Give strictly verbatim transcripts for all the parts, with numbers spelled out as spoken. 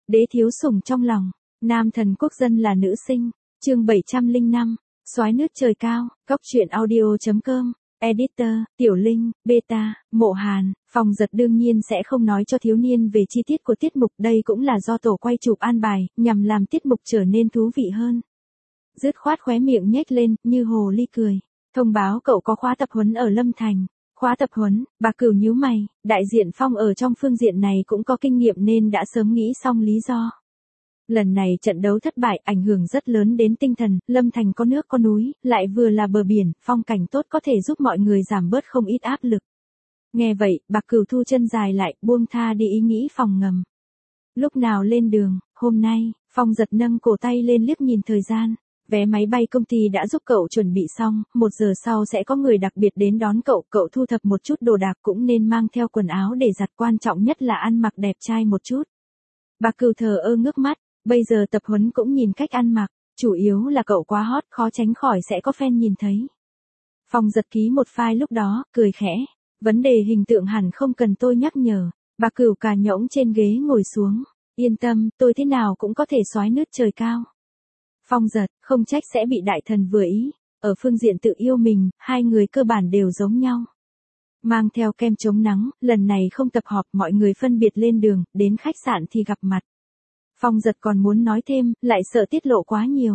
Đế thiếu sủng trong lòng, nam thần quốc dân là nữ sinh, chương bảy trăm lẻ năm, soái nước trời cao, góc truyện audio chấm com, editor, Tiểu Linh, Beta, Mộ Hàn, Phong Giật đương nhiên sẽ không nói cho thiếu niên về chi tiết của tiết mục, đây cũng là do tổ quay chụp an bài, nhằm làm tiết mục trở nên thú vị hơn. Dứt khoát khóe miệng nhếch lên, như hồ ly cười, thông báo cậu có khóa tập huấn ở Lâm Thành. Khóa tập huấn, Bà Cửu nhíu mày, đại diện Phong ở trong phương diện này cũng có kinh nghiệm nên đã sớm nghĩ xong lý do. Lần này trận đấu thất bại ảnh hưởng rất lớn đến tinh thần, Lâm Thành có nước có núi, lại vừa là bờ biển, phong cảnh tốt có thể giúp mọi người giảm bớt không ít áp lực. Nghe vậy, Bà Cửu thu chân dài lại, buông tha đi ý nghĩ phòng ngầm. Lúc nào lên đường, hôm nay, Phong Giật nâng cổ tay lên liếc nhìn thời gian. Vé máy bay công ty đã giúp cậu chuẩn bị xong, một giờ sau sẽ có người đặc biệt đến đón cậu, cậu thu thập một chút đồ đạc cũng nên mang theo quần áo để giặt, quan trọng nhất là ăn mặc đẹp trai một chút. Bà Cửu thờ ơ ngước mắt, bây giờ tập huấn cũng nhìn cách ăn mặc, chủ yếu là cậu quá hot, khó tránh khỏi sẽ có fan nhìn thấy. Phong Giật ký một file lúc đó, cười khẽ, vấn đề hình tượng hẳn không cần tôi nhắc nhở. Bà Cửu cà nhõng trên ghế ngồi xuống, yên tâm, tôi thế nào cũng có thể soái nước trời cao. Phong Giật, không trách sẽ bị đại thần vừa ý, ở phương diện tự yêu mình, hai người cơ bản đều giống nhau. Mang theo kem chống nắng, lần này không tập họp, mọi người phân biệt lên đường, đến khách sạn thì gặp mặt. Phong Giật còn muốn nói thêm, lại sợ tiết lộ quá nhiều.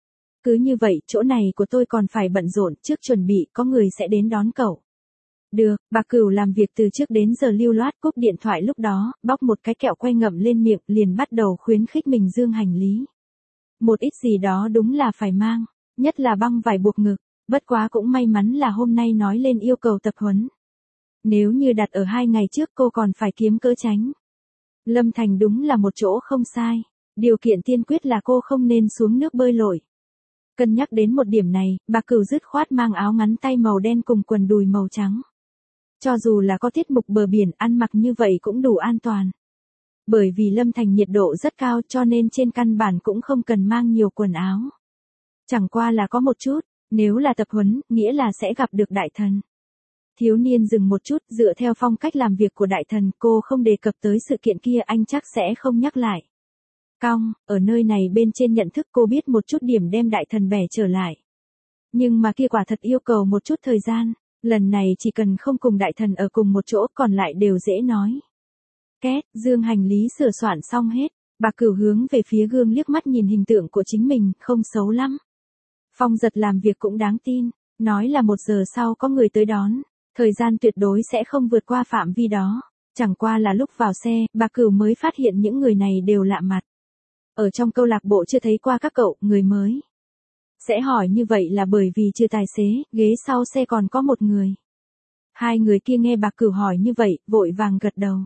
Cứ như vậy, chỗ này của tôi còn phải bận rộn, trước chuẩn bị, có người sẽ đến đón cậu. Được, Bà Cửu làm việc từ trước đến giờ lưu loát, cúp điện thoại lúc đó, bóc một cái kẹo quay ngậm lên miệng, liền bắt đầu khuyến khích mình dương hành lý. Một ít gì đó đúng là phải mang, nhất là băng vải buộc ngực, bất quá cũng may mắn là hôm nay nói lên yêu cầu tập huấn. Nếu như đặt ở hai ngày trước cô còn phải kiếm cớ tránh. Lâm Thành đúng là một chỗ không sai, điều kiện tiên quyết là cô không nên xuống nước bơi lội. Cân nhắc đến một điểm này, Bà Cửu dứt khoát mang áo ngắn tay màu đen cùng quần đùi màu trắng. Cho dù là có tiết mục bờ biển, ăn mặc như vậy cũng đủ an toàn. Bởi vì Lâm Thành nhiệt độ rất cao cho nên trên căn bản cũng không cần mang nhiều quần áo. Chẳng qua là có một chút, nếu là tập huấn, nghĩa là sẽ gặp được đại thần. Thiếu niên dừng một chút, dựa theo phong cách làm việc của đại thần, cô không đề cập tới sự kiện kia, anh chắc sẽ không nhắc lại. Cong, ở nơi này bên trên nhận thức cô biết một chút điểm đem đại thần bẻ trở lại. Nhưng mà kia quả thật yêu cầu một chút thời gian, lần này chỉ cần không cùng đại thần ở cùng một chỗ còn lại đều dễ nói. Két, dương hành lý sửa soạn xong hết, Bà Cửu hướng về phía gương liếc mắt nhìn hình tượng của chính mình, không xấu lắm. Phong Giật làm việc cũng đáng tin, nói là một giờ sau có người tới đón, thời gian tuyệt đối sẽ không vượt qua phạm vi đó. Chẳng qua là lúc vào xe, Bà Cửu mới phát hiện những người này đều lạ mặt. Ở trong câu lạc bộ chưa thấy qua các cậu, người mới. Sẽ hỏi như vậy là bởi vì chưa tài xế, ghế sau xe còn có một người. Hai người kia nghe Bà Cửu hỏi như vậy, vội vàng gật đầu.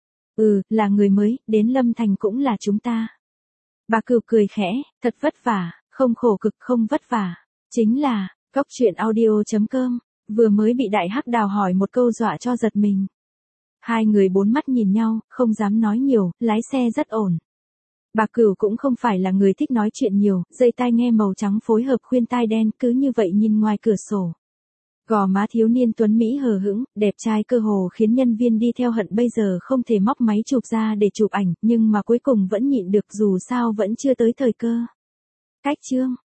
Ừ, là người mới, đến Lâm Thành cũng là chúng ta. Bà Cửu cười khẽ, thật vất vả, không khổ cực không vất vả. Chính là, góc truyện audio chấm com, vừa mới bị đại hắc đào hỏi một câu dọa cho giật mình. Hai người bốn mắt nhìn nhau, không dám nói nhiều, lái xe rất ổn. Bà Cửu cũng không phải là người thích nói chuyện nhiều, dây tai nghe màu trắng phối hợp khuyên tai đen, cứ như vậy nhìn ngoài cửa sổ. Gò má thiếu niên tuấn Mỹ hờ hững, đẹp trai cơ hồ khiến nhân viên đi theo hận bây giờ không thể móc máy chụp ra để chụp ảnh, nhưng mà cuối cùng vẫn nhịn được dù sao vẫn chưa tới thời cơ. Cách chương.